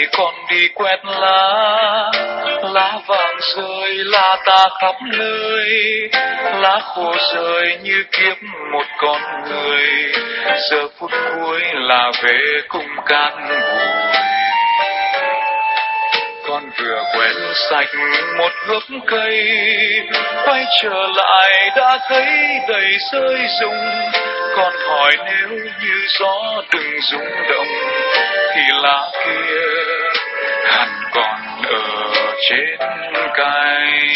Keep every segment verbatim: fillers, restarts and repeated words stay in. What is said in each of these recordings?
còn đi quét lá, lá vàng rơi lá ta khắp nơi, lá khô rơi như kiếp một con người, giờ phút cuối là về cùng cát bụi. Con vừa quét sạch một gốc cây, quay trở lại đã thấy đầy rơi rụng. Con hỏi nếu như gió từng rung động, thì lá kia hẳn còn ở trên cành.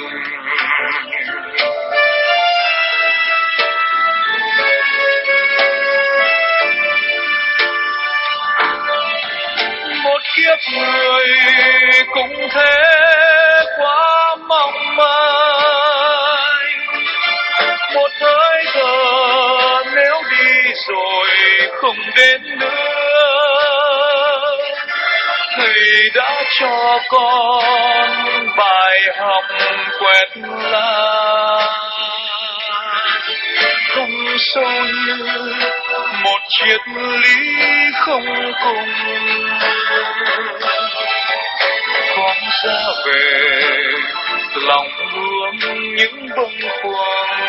Một kiếp người cũng thế quá mong manh, một thời thơ nếu đi rồi không đến nữa. Thầy đã cho con bài học quét lá, không sâu như một triết lý không cùng. Con ra về lòng luôn những bâng khuâng,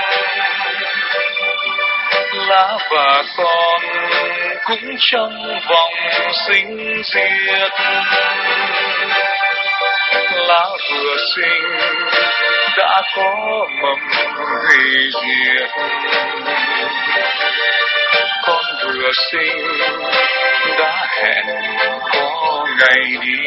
lá và con cũng trong vòng sinh diệt. Lá vừa sinh đã có mầm hủy diệt, con vừa sinh đã hẹn có ngày đi.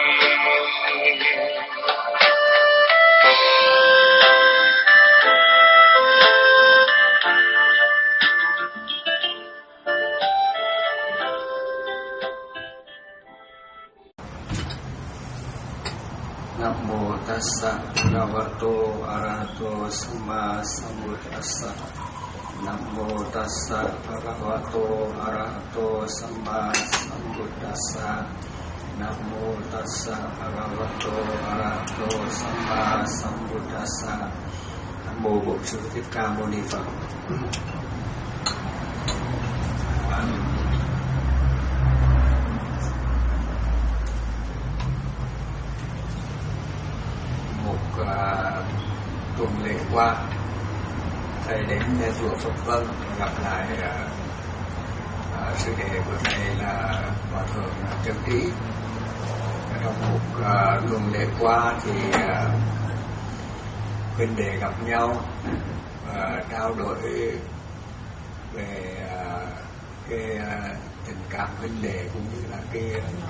Nam mô tassa bhagavato arahato samma sambuddhassa. Nam mô tassa bhagavato arahato samma sambuddhassa. Nam mô tassa bhagavato arahato samma sambuddhassa. Nam mô Bổn Sư Thích Ca Mâu Ni Phật. Một uh, tuần lễ qua, thầy đến chùa Phật Vân gặp lại uh, uh, sư đệ của thầy là Hòa Thượng Trân Trí. Trong một uh, tuần lễ qua thì uh, huynh đệ gặp nhau, uh, trao đổi về uh, cái uh, tình cảm huynh đệ cũng như là cái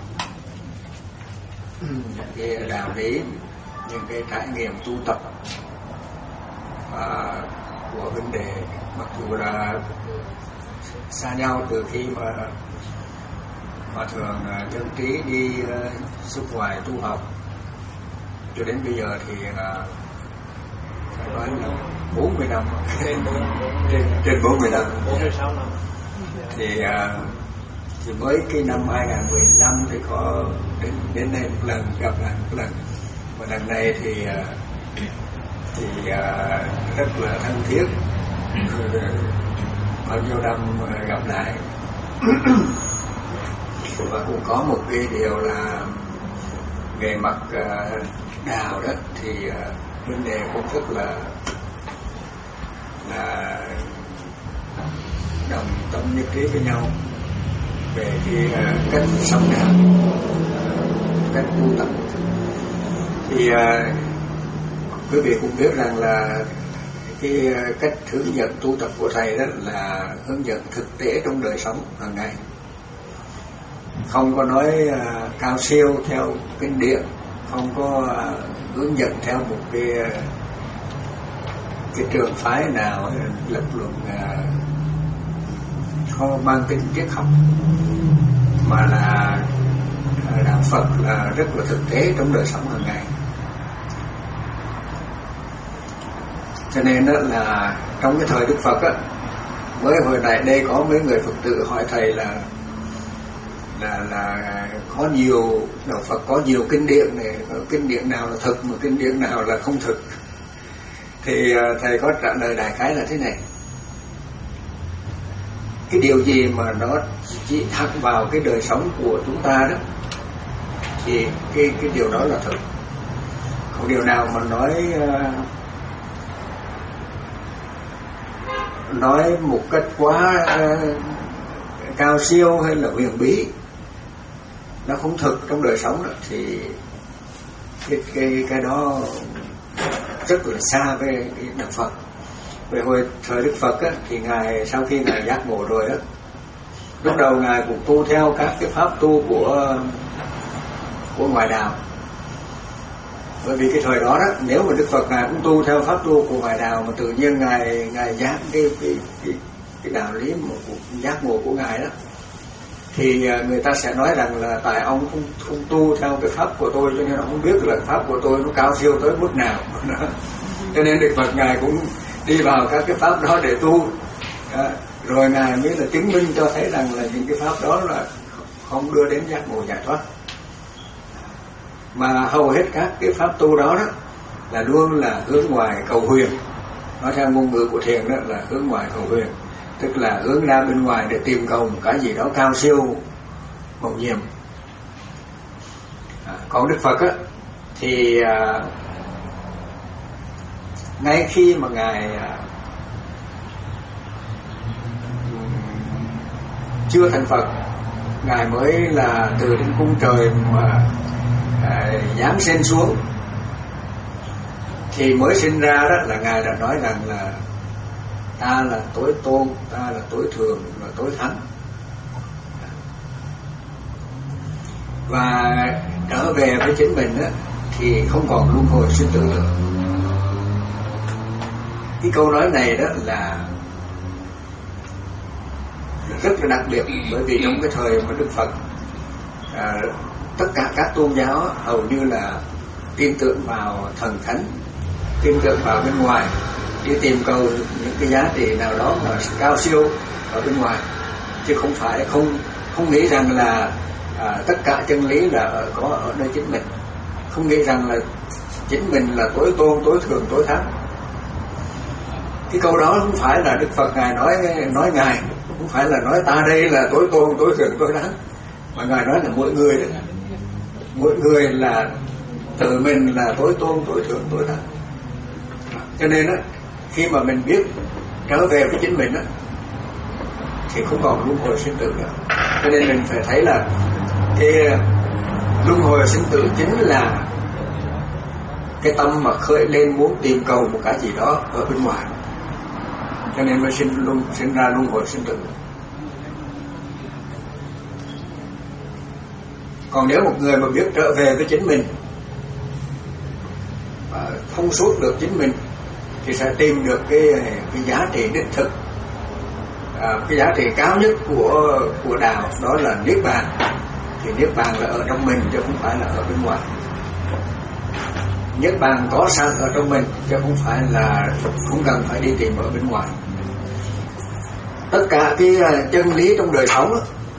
uh, cái đạo lý, những cái trải nghiệm tu tập à, của huynh đệ, mặc dù là xa nhau từ khi mà Hòa Thượng Trân Trí đi uh, xuất ngoại tu học cho đến bây giờ thì uh, phải nói là bốn mươi năm, trên trên bốn mươi năm, thì uh, thì mới cái năm hai nghìn mười lăm thì có đến đến đây một lần gặp lại một lần. Và lần này thì thì rất là thân thiết, bao nhiêu năm gặp lại. Và cũng có một cái điều là về mặt đạo đó thì vấn đề cũng rất là là đồng tâm nhất trí với nhau về cái cách sống đạo, cách tu tập. Thì uh, quý vị cũng biết rằng là cái uh, cách hướng dẫn tu tập của thầy đó là hướng dẫn thực tế trong đời sống hàng ngày, không có nói uh, cao siêu theo kinh điển, không có uh, hướng dẫn theo một cái uh, cái trường phái nào lập luận uh, không mang tính triết học, mà là uh, đạo Phật là rất là thực tế trong đời sống hàng ngày. Cho nên đó là trong cái thời Đức Phật á, mới hồi nãy đây có mấy người Phật tử hỏi thầy là là là có nhiều đạo Phật có nhiều kinh điển này, kinh điển nào là thực mà kinh điển nào là không thực. Thì thầy có trả lời đại khái là thế này: cái điều gì mà nó chỉ thẳng vào cái đời sống của chúng ta đó thì cái cái điều đó là thực. Không điều nào mà nói uh, nói một cách quá uh, cao siêu hay là huyền bí, nó không thực trong đời sống đó, thì cái cái cái đó rất là xa với đạo Phật. Về hồi thời Đức Phật á, thì ngài sau khi ngài giác ngộ rồi á, lúc đầu ngài cũng tu theo các cái pháp tu của của ngoại đạo. Bởi vì cái thời đó đó, nếu mà Đức Phật ngài cũng tu theo pháp tu của ngoại đạo mà tự nhiên ngài ngài giác cái cái cái, cái đạo lý mà giác ngộ của ngài đó, thì người ta sẽ nói rằng là tại ông không, không tu theo cái pháp của tôi cho nên ông không biết là pháp của tôi nó cao siêu tới mức nào. Cho nên Đức Phật ngài cũng đi vào các cái pháp đó để tu, à, rồi ngài mới là chứng minh cho thấy rằng là những cái pháp đó là không đưa đến giác ngộ giải thoát. Mà hầu hết các cái pháp tu đó đó là luôn là hướng ngoài cầu huyền. Nói theo ngôn ngữ của thiền đó là hướng ngoài cầu huyền, tức là hướng ra bên ngoài để tìm cầu một cái gì đó cao siêu màu nhiệm. À, còn Đức Phật á thì à, ngay khi mà ngài à, chưa thành Phật, ngài mới là từ trên cung trời mà à, giáng sinh xuống, thì mới sinh ra đó là ngài đã nói rằng là ta là tối tôn, ta là tối thượng và tối thắng, và trở về với chính mình đó, thì không còn luân hồi sinh tử nữa. Cái câu nói này đó là rất là đặc biệt, bởi vì trong cái thời mà Đức Phật à, tất cả các tôn giáo hầu như là tin tưởng vào thần thánh, tin tưởng vào bên ngoài, đi tìm cầu những cái giá trị nào đó mà cao siêu ở bên ngoài, chứ không phải không không nghĩ rằng là à, tất cả chân lý là ở, có ở nơi chính mình, không nghĩ rằng là chính mình là tối tôn, tối thượng, tối thắng. Cái câu đó không phải là Đức Phật ngài nói nói ngài, không phải là nói ta đây là tối tôn, tối thượng, tối thắng, mà ngài nói là mỗi người đấy, mỗi người là tự mình là tối tôn, tối thượng, tối thắng. Cho nên á, khi mà mình biết trở về với chính mình á, thì không còn luân hồi sinh tử nữa. Cho nên mình phải thấy là cái luân hồi sinh tử chính là cái tâm mà khởi lên muốn tìm cầu một cái gì đó ở bên ngoài, cho nên mới sinh luân sinh ra luân hồi sinh tử. Còn nếu một người mà biết trở về với chính mình và thông suốt được chính mình, thì sẽ tìm được cái cái giá trị đích thực, à, cái giá trị cao nhất của của đạo, đó là niết bàn. Thì niết bàn là ở trong mình chứ không phải là ở bên ngoài. Niết bàn có sẵn ở trong mình chứ không phải là không cần phải đi tìm ở bên ngoài. Tất cả cái chân lý trong đời sống đó,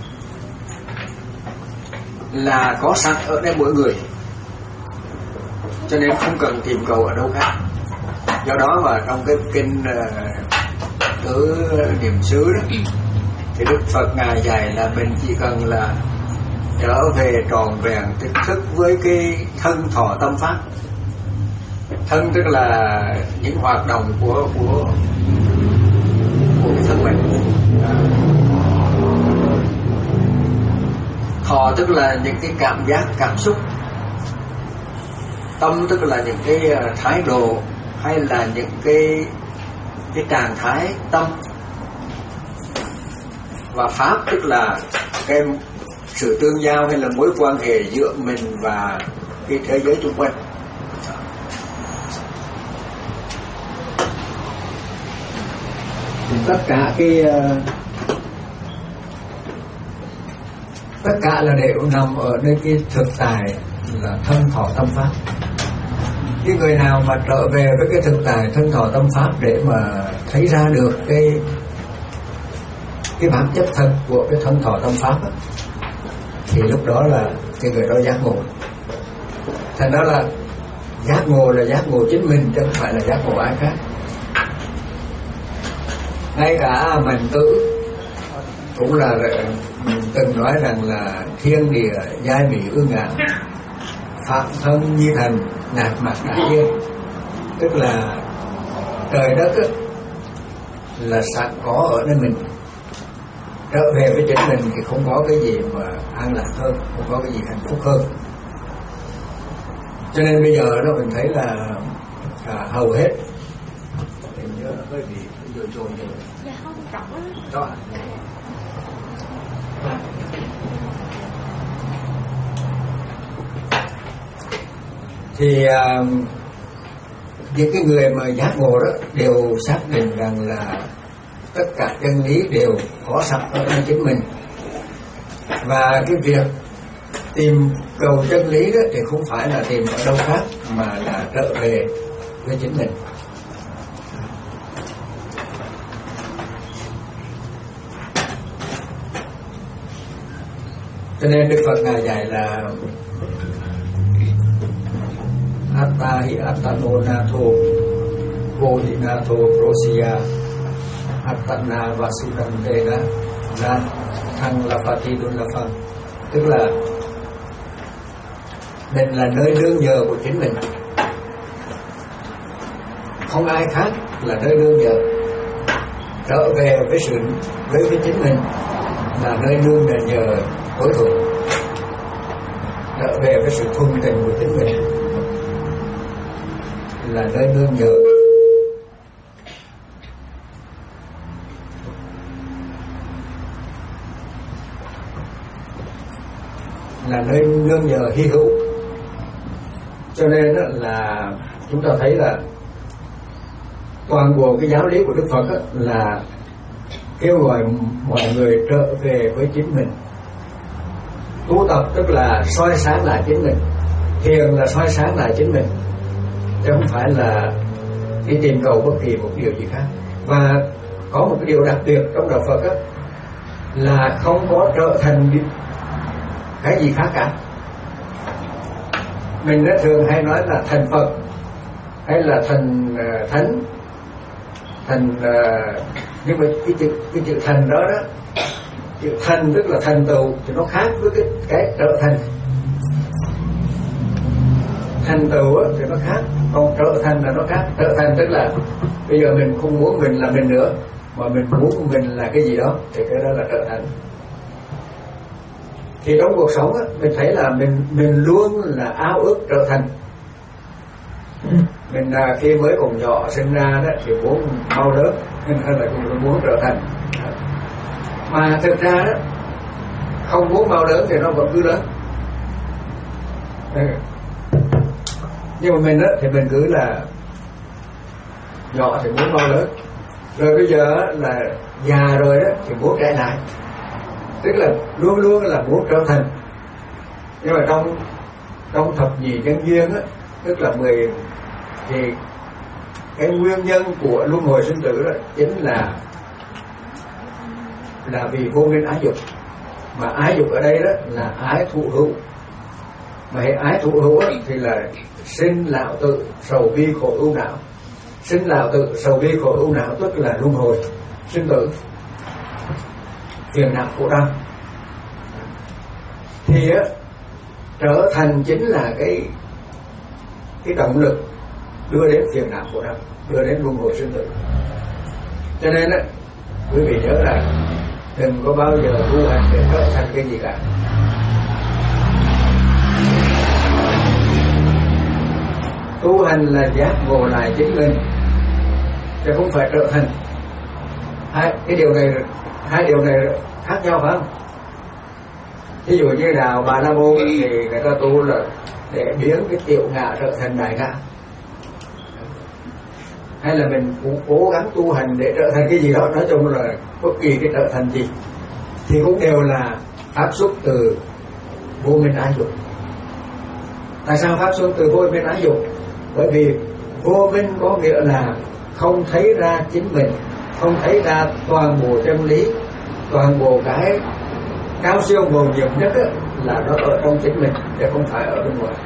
là có sẵn ở đây mỗi người, cho nên không cần tìm cầu ở đâu khác. Do đó mà trong cái kinh Tứ Niệm xứ đó, thì Đức Phật ngài dạy là mình chỉ cần là trở về tròn vẹn thực thức với cái thân thọ tâm pháp. Thân tức là những hoạt động của của của cái thân mình. Thọ tức là những cái cảm giác, cảm xúc. Tâm tức là những cái thái độ hay là những cái cái trạng thái tâm. Và pháp tức là cái sự tương giao hay là mối quan hệ giữa mình và cái thế giới xung quanh. Tất cả cái tất cả là đều nằm ở nơi cái thực tại là thân thọ tâm pháp. Cái người nào mà trở về với cái thực tại thân thọ tâm pháp để mà thấy ra được cái cái bản chất thật của cái thân thọ tâm pháp đó, thì lúc đó là cái người đó giác ngộ. Thành đó là giác ngộ là giác ngộ chính mình chứ không phải là giác ngộ ai khác. Ngay cả Mạnh Tử cũng là từng nói rằng là thiên địa giai mỹ ương ngạn, phạm thân như thần, nạp mặt đại thiên. Tức là trời đất á, là sẵn có ở nơi mình, trở về với chính mình thì không có cái gì mà an lạc hơn, không có cái gì hạnh phúc hơn. Cho nên bây giờ đó mình thấy là à, hầu hết mình nhớ nó hơi bị dồn dồn rồi. Dạ không trọng Đó. Thì à, những cái người mà giác ngộ đó đều xác định rằng là tất cả chân lý đều có sẵn ở trong chính mình, và cái việc tìm cầu chân lý đó thì không phải là tìm ở đâu khác mà là trở về với chính mình. Cho nên Đức Phật ngài dạy là Atta hi attano nato vô hi nato prosya attana vasudantena na thăng lafati dunlafam. Tức là mình là nơi nương nhờ của chính mình, không ai khác là nơi nương nhờ. Trở về với sự với với chính mình là nơi nương nhờ tối thượng. Trở về với sự thuần tình của chính mình là nơi nương nhờ. Là nơi nương nhờ hy hữu. Cho nên là chúng ta thấy là toàn bộ cái giáo lý của Đức Phật là kêu gọi mọi người trở về với chính mình. Tu tập tức là soi sáng lại chính mình, thiền là soi sáng lại chính mình, chứ không phải là đi tìm cầu bất kỳ một điều gì khác. Và có một cái điều đặc biệt trong đạo Phật đó, là không có trở thành cái gì khác cả. Mình rất thường hay nói là thành Phật hay là thành uh, thánh, thành uh, nhưng mà cái chữ cái chữ thành đó đó, chữ thành tức là thành tựu thì nó khác với cái cái trở thành. Thành tựu thì nó khác, còn trở thành là nó khác. Trở thành tức là bây giờ mình không muốn mình là mình nữa, mà mình muốn mình là cái gì đó, thì cái đó là trở thành. Thì trong cuộc sống á, mình thấy là mình mình luôn là ao ước trở thành. Mình là khi mới còn nhỏ sinh ra đó thì muốn mau lớn, nên là cũng muốn trở thành. Mà thực ra đó không muốn mau lớn thì nó vẫn cứ lớn. Nhưng mà mình đó thì mình cứ là nhỏ thì muốn mau lớn, rồi bây giờ là già rồi đó thì muốn trẻ lại. Tức là luôn luôn là muốn trở thành. Nhưng mà trong trong thập nhị nhân duyên á, tức là mười, thì cái nguyên nhân của luân hồi sinh tử đó chính là là vì vô minh ái dục. Mà ái dục ở đây đó là ái thụ hữu. Mà hệ ái thụ hữu đó, thì là sinh lão tự sầu bi khổ ưu não. Sinh lão tự sầu bi khổ ưu não tức là luân hồi sinh tử, phiền não khổ đau. Thì á, trở thành chính là cái cái động lực đưa đến phiền não khổ đau, đưa đến luân hồi sinh tử. Cho nên á, quý vị nhớ là đừng có bao giờ tu hành để trở thành cái gì cả. Tu hành là giác ngộ lại chính mình, chứ không phải trở thành. Hai cái điều này, hai điều này khác nhau phải không? Ví dụ như đạo Bà La Môn thì người ta tu là để biến cái tiểu ngã trở thành đại ngã, hay là mình cũng cố gắng tu hành để trở thành cái gì đó, nói chung là bất kỳ cái trở thành gì thì cũng đều là phát xuất từ vô minh ái dục. Tại sao phát xuất từ vô minh ái dục? Bởi vì vô minh có nghĩa là không thấy ra chính mình, không thấy ra toàn bộ chân lý, toàn bộ cái cao siêu mầu nhiệm nhất ấy, là nó ở trong chính mình chứ không phải ở bên ngoài.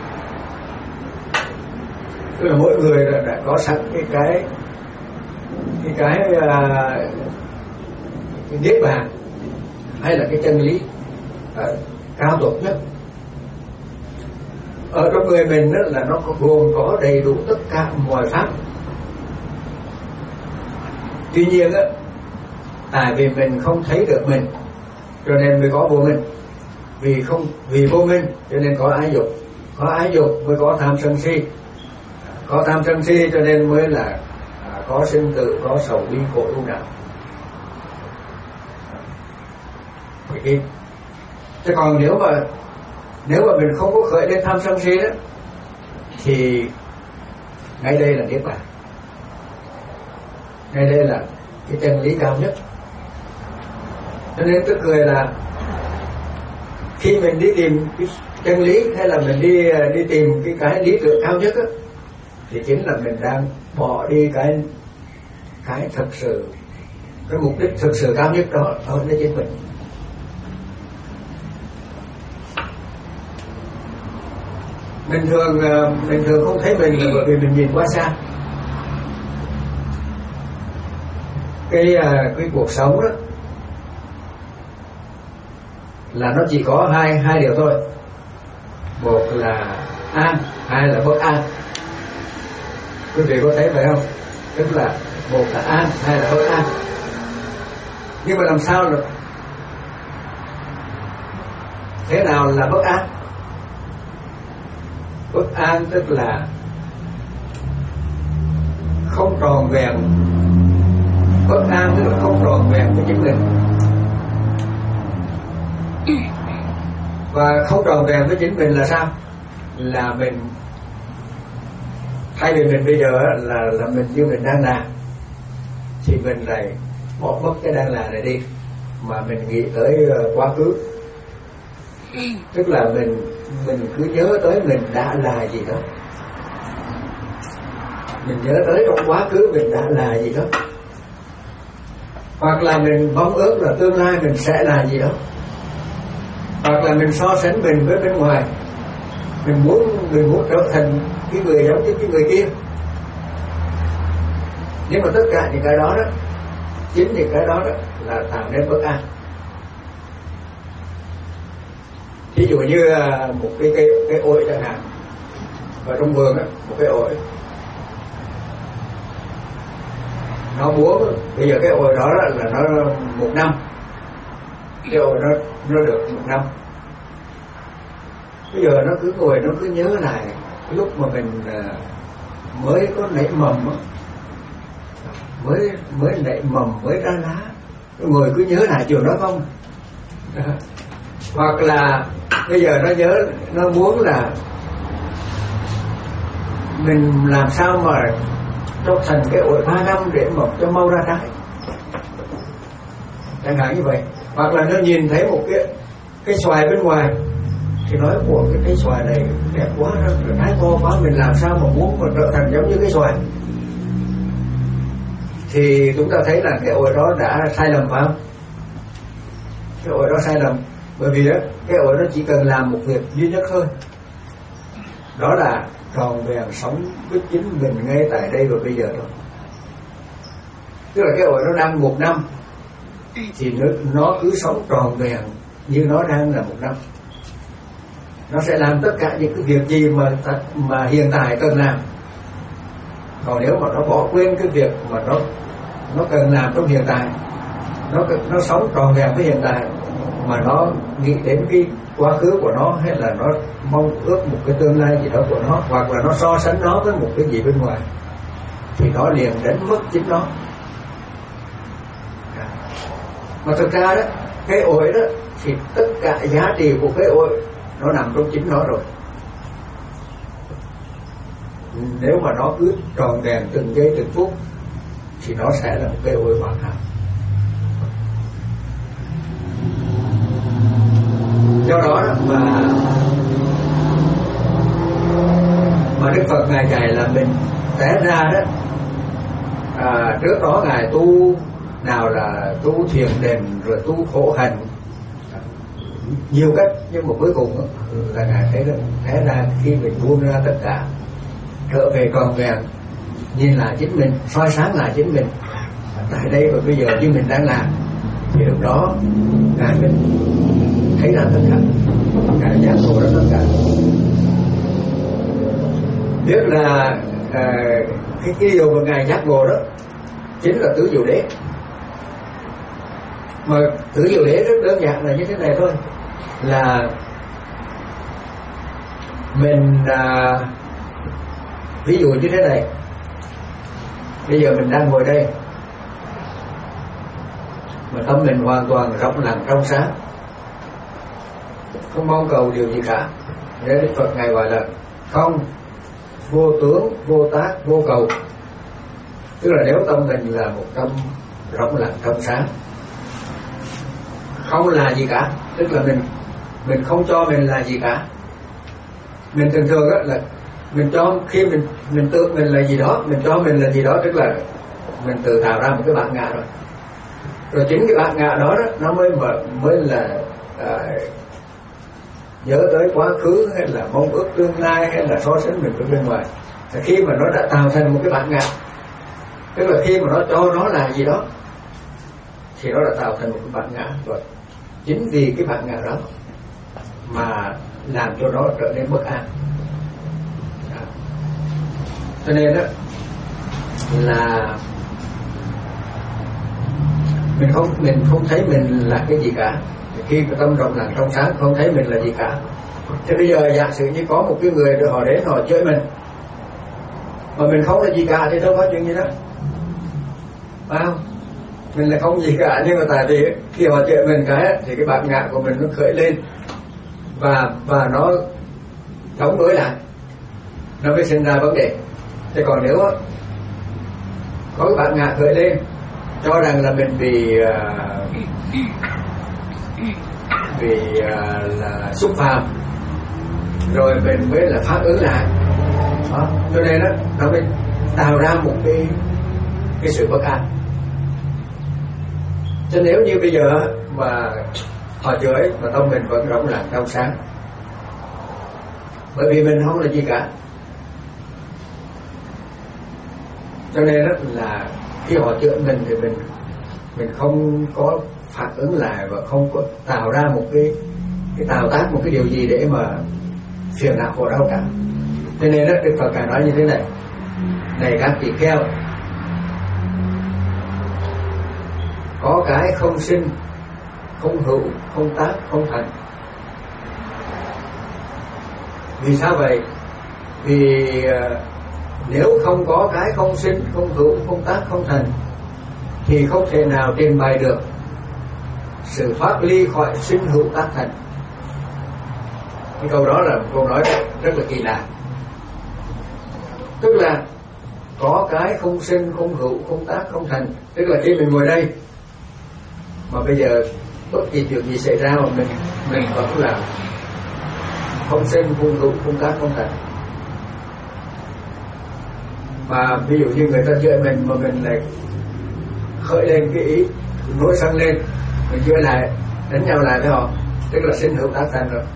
Tức là mỗi người đã, đã có sẵn cái cái cái cái, uh, cái niết bàn hay là cái chân lý uh, cao tột nhất. ở trong người mình đó là nó gồm có đầy đủ tất cả mọi pháp. Tuy nhiên á, tại vì mình không thấy được mình cho nên mới có vô minh, vì không vì vô minh cho nên có ái dục, có ái dục mới có tham sân si, có tham sân si cho nên mới là à, có sinh tử, có sầu bi khổ ưu não. Vậy chứ còn nếu mà nếu mà mình không có khởi lên tham sân si đó thì ngay đây là niết bàn, ngay đây là cái chân lý cao nhất. Cho nên tôi cười là khi mình đi tìm cái chân lý hay là mình đi đi tìm cái cái lý tưởng cao nhất á, thì chính là mình đang bỏ đi cái cái thực sự, cái mục đích thực sự cao nhất đó ở nơi chính mình. Mình thường mình thường không thấy mình là bởi vì mình nhìn quá xa. Cái cái cuộc sống đó là nó chỉ có hai hai điều thôi, một là an, hai là bất an. Quý vị có thấy vậy không? Tức là một là an, hai là bất an. Nhưng mà làm sao là thế nào là bất an? Bất an tức là không tròn vẹn. Bất an tức là không tròn vẹn với chính mình. Và không tròn vẹn với chính mình là sao? Là mình thay vì mình bây giờ là là mình như mình đang làm thì mình lại bỏ mất cái đang làm này đi mà mình nghĩ tới quá khứ. Tức là mình mình cứ nhớ tới mình đã là gì đó, mình nhớ tới trong quá khứ mình đã là gì đó, hoặc là mình mong ước là tương lai mình sẽ là gì đó, hoặc là mình so sánh mình với bên ngoài, mình muốn mình muốn trở thành cái người giống như cái người kia. Nhưng mà tất cả những cái đó đó, chính những cái đó đó là tạo nên bất an. Ví dụ như một cái cây cái ổi chẳng hạn, ở trong vườn á, một cái ổi nó muốn bây giờ cái ổi đó là nó một năm, cái ổi nó nó được một năm. Bây giờ nó cứ ngồi nó cứ nhớ lại lúc mà mình mới có nảy mầm á, mới mới nảy mầm mới ra lá, nó ngồi cứ nhớ lại chuyện đó không. Hoặc là bây giờ nó nhớ, nó muốn là mình làm sao mà cho thành cái ổi ba năm để mọc cho mau ra trái, chẳng hạn như vậy. Hoặc là nó nhìn thấy một cái cái xoài bên ngoài thì nói của cái cái xoài này đẹp quá, nó trái to quá, mình làm sao mà muốn mà trở thành giống như cái xoài. Thì chúng ta thấy là cái ổi đó đã sai lầm phải không? Cái ổi đó sai lầm bởi vì đó, cái ổi nó chỉ cần làm một việc duy nhất thôi, đó là tròn vẹn sống với chính mình ngay tại đây và bây giờ thôi. Tức là cái ổi nó đang một năm thì nó, nó cứ sống tròn vẹn như nó đang là một năm. Nó sẽ làm tất cả những cái việc gì mà mà hiện tại cần làm. Còn nếu mà nó bỏ quên cái việc mà nó nó cần làm trong hiện tại, nó nó sống tròn vẹn với hiện tại mà nó nghĩ đến cái quá khứ của nó, hay là nó mong ước một cái tương lai gì đó của nó, hoặc là nó so sánh nó với một cái gì bên ngoài, thì nó liền đánh mất chính nó. Mà thực ra đó, cái ổi đó thì tất cả giá trị của cái ổi nó nằm trong chính nó rồi. Nếu mà nó cứ tròn vẹn từng giây từng phút thì nó sẽ là một cái ổi hoàn hảo. Do đó, đó mà mà Đức Phật ngài dạy là mình té ra đó, à, trước đó ngài tu nào là tu thiền định rồi tu khổ hạnh nhiều cách, nhưng mà cuối cùng đó, là ngài thấy đó, té ra khi mình buông ra tất cả, trở về tròn vẹn, nhìn lại chính mình, soi sáng lại chính mình tại đây và bây giờ như mình đang làm, thì lúc đó ngài mình thấy ra tất cả, ngài giác ngộ ra tất cả. biết là à, cái, cái điều mà ngài giác ngộ đó chính là tứ diệu đế. Mà tứ diệu đế rất đơn giản là như thế này thôi, là mình à, ví dụ như thế này, bây giờ mình đang ngồi đây mà tâm mình hoàn toàn rộng lặng trong sáng, không mong cầu điều gì cả. Nên Đức Phật ngài gọi là không vô tướng, vô tác, vô cầu. Tức là nếu tâm mình là một tâm rộng lặng trong sáng, không là gì cả, tức là mình mình không cho mình là gì cả. Mình thường thường á là mình cho, khi mình mình tưởng mình là gì đó, mình cho mình là gì đó, tức là mình tự tạo ra một cái bản ngã rồi. Rồi chính cái bản ngã đó, đó nó mới mà mới là à, nhớ tới quá khứ, hay là mong ước tương lai, hay là so sánh mình với bên ngoài. Thì khi mà nó đã tạo thành một cái bản ngã, tức là khi mà nó cho nó là gì đó thì nó đã tạo thành một cái bản ngã rồi. Chính vì cái bản ngã đó mà làm cho nó trở nên bất an. Đó. Cho nên đó là mình không mình không thấy mình là cái gì cả. Khi cái tâm rộng lặng trong sáng không thấy mình là gì cả. Thế bây giờ giả sử như có một cái người được họ đến họ chơi mình, mà mình không là gì cả thì đâu có chuyện gì đó, phải không? Mình là không gì cả, nhưng mà tại vì khi họ chơi mình cái thì cái bản ngã của mình nó khởi lên và và nó đóng đối lại, nó mới sinh ra vấn đề. Thế còn nếu có cái bản ngã khởi lên cho rằng là mình bị uh, bị uh, là xúc phạm, rồi mình mới là phản ứng lại đó. Cho nên đó nó mới tạo ra một cái cái sự bất an. Cho nếu như bây giờ mà họ chửi mà tâm mình vẫn rộng lặng trong sáng, bởi vì mình không là gì cả, cho nên đó là khi họ chửi mình thì mình mình không có phản ứng lại và không có tạo ra một cái cái tạo tác một cái điều gì để mà phiền não khổ đau cả. Cho nên đó Đức Phật Ngài nói như thế này: này các tỳ kheo, có cái không sinh, không hữu, không tác, không thành. Vì sao vậy? Vì uh, nếu không có cái không sinh, không hữu, không tác, không thành thì không thể nào trình bày được sự thoát ly khỏi sinh hữu tác thành. Cái câu đó là một câu nói rất là kỳ lạ. Tức là có cái không sinh, không hữu, không tác, không thành. Tức là khi mình ngồi đây mà bây giờ bất kỳ chuyện gì xảy ra mà mình mình vẫn là không sinh, không hữu, không tác, không thành. Mà ví dụ như người ta chửi mình mà mình lại khởi lên cái ý nổi sân lên, mình chửi lại, đánh nhau lại với họ, tức là sinh hữu tác thành rồi.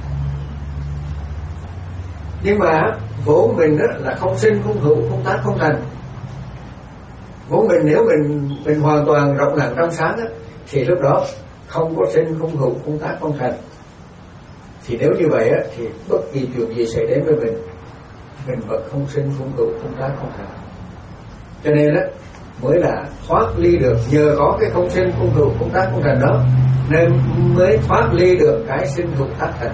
Nhưng mà vốn mình đó là không sinh, không hữu, không tác, không thành. Vốn mình nếu mình mình hoàn toàn rộng lặng trong sáng đó, thì lúc đó không có sinh, không hữu, không tác, không thành. Thì nếu như vậy á, thì bất kỳ chuyện gì xảy đến với mình, mình vẫn không sinh, không hữu, không tác, không thành. Cho nên đó mới là thoát ly được, nhờ có cái không sinh, không hữu, không tác, không thành đó, nên mới thoát ly được cái sinh hữu tác thành.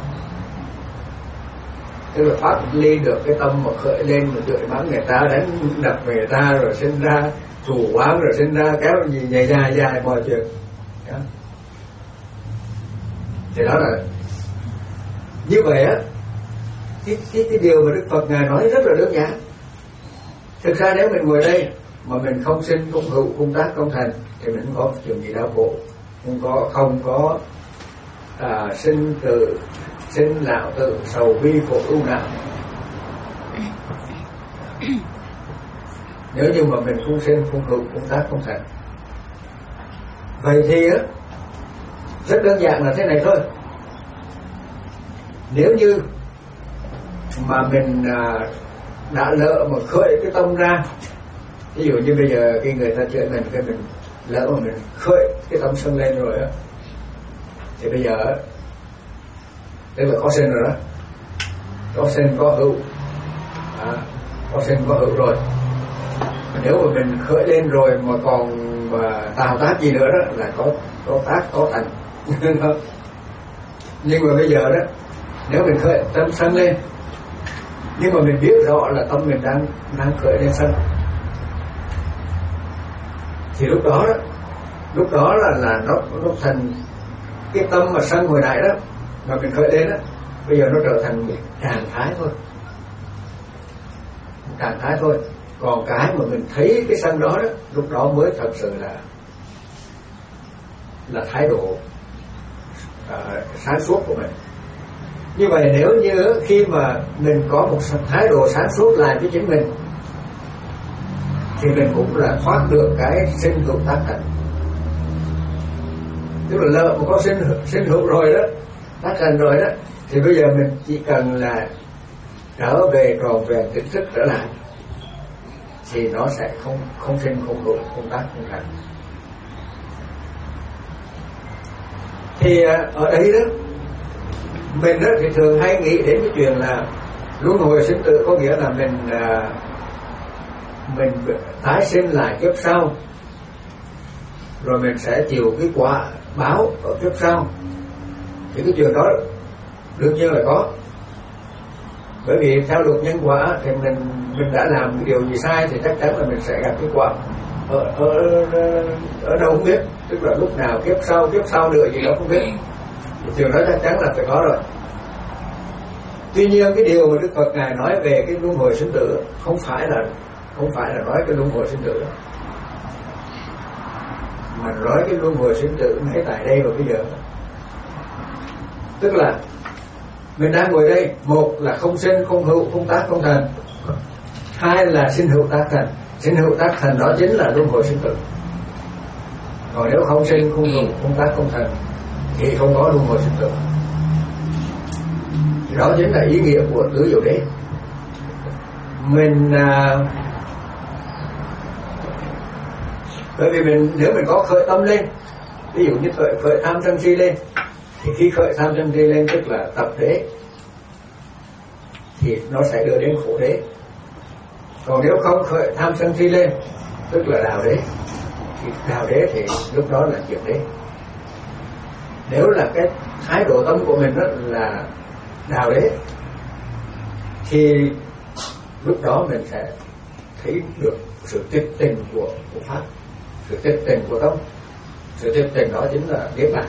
Tức là thoát ly được cái tâm mà khởi lên mà chửi mắng người ta, đánh đập người ta, rồi sinh ra thù oán, rồi sinh ra kéo gì dài dài dài mọi chuyện đó. Thì đó là như vậy á. Cái, cái, cái điều mà Đức Phật Ngài nói rất là đơn giản. Thực ra nếu mình ngồi đây mà mình không sinh, không hữu, không tác, không thành thì mình không có chuyện gì đau khổ, không có không có à, sinh tử, sinh lão tử, sầu bi khổ ưu não. Nếu như mà mình không sinh, không hữu, không tác, không thành. Vậy thì á, rất đơn giản là thế này thôi. Nếu như mà mình à, đã lỡ mà khởi cái tâm ra, ví dụ như bây giờ khi người ta chửi mình, cái mình lỡ mà mình khởi cái tâm sân lên rồi á, thì bây giờ tức là có sinh rồi đó, có sinh có hữu, à, có sinh có hữu rồi. Nếu mà mình khởi lên rồi mà còn mà tạo tác gì nữa đó là có có tác có thành. Nhưng mà bây giờ đó, nếu mình khởi tâm sân lên, nhưng mà mình biết rõ là tâm mình đang đang khởi lên sân, thì lúc đó đó, lúc đó là là nó nó thành cái tâm mà sân hồi nãy đó mà mình khởi lên đó, bây giờ nó trở thành một trạng thái thôi, một trạng thái thôi. Còn cái mà mình thấy cái sân đó đó, lúc đó mới thật sự là là thái độ uh, sáng suốt của mình. Như vậy nếu như khi mà mình có một thái độ sáng suốt lại với chính mình, thì mình cũng là thoát được cái sinh hữu tác thành. Tức là lỡ mà có sinh sinh hữu rồi đó, tác thành rồi đó, thì bây giờ mình chỉ cần là trở về tròn vẹn tỉnh thức trở lại, thì nó sẽ không không sinh không hữu, không tác không thành. Thì ở đây đó, mình đó thì thường hay nghĩ đến cái chuyện là luân hồi sinh tử, có nghĩa là mình mình tái sinh lại kiếp sau, rồi mình sẽ chịu cái quả báo ở kiếp sau. Thì cái chuyện đó đương nhiên là có, bởi vì theo luật nhân quả thì mình mình đã làm cái điều gì sai thì chắc chắn là mình sẽ gặp cái quả ở ở ở đâu không biết, tức là lúc nào kiếp sau kiếp sau nữa gì đó không biết. Thì chuyện đó chắc chắn là phải có rồi. Tuy nhiên cái điều mà Đức Phật ngài nói về cái luân hồi sinh tử không phải là không phải là nói cái luân hồi sinh tử, mà nói cái luân hồi sinh tử ngay tại đây và bây giờ. Tức là mình đang ngồi đây, một là không sinh không hữu, không tác không thành, hai là sinh hữu tác thành. Sinh hữu tác thành đó chính là luân hồi sinh tử. Còn nếu không sinh không hữu, không tác không thành thì không có luân hồi sinh tử. Thì đó chính là ý nghĩa của tứ diệu đế. Mình à, bởi vì mình nếu mình có khởi tâm lên, ví dụ như khởi, khởi tham sân si lên, thì khi khởi tham sân si lên tức là tập đế, thì nó sẽ đưa đến khổ đế. Còn nếu không khởi tham sân si lên tức là đào đế, thì đào đế thì lúc đó là diệt đế. Nếu là cái thái độ tâm của mình đó là đào đế, thì lúc đó mình sẽ thấy được sự tuyệt tình của, của pháp, sự tuyệt tình của tâm. Sự tuyệt tình đó chính là niết bàn.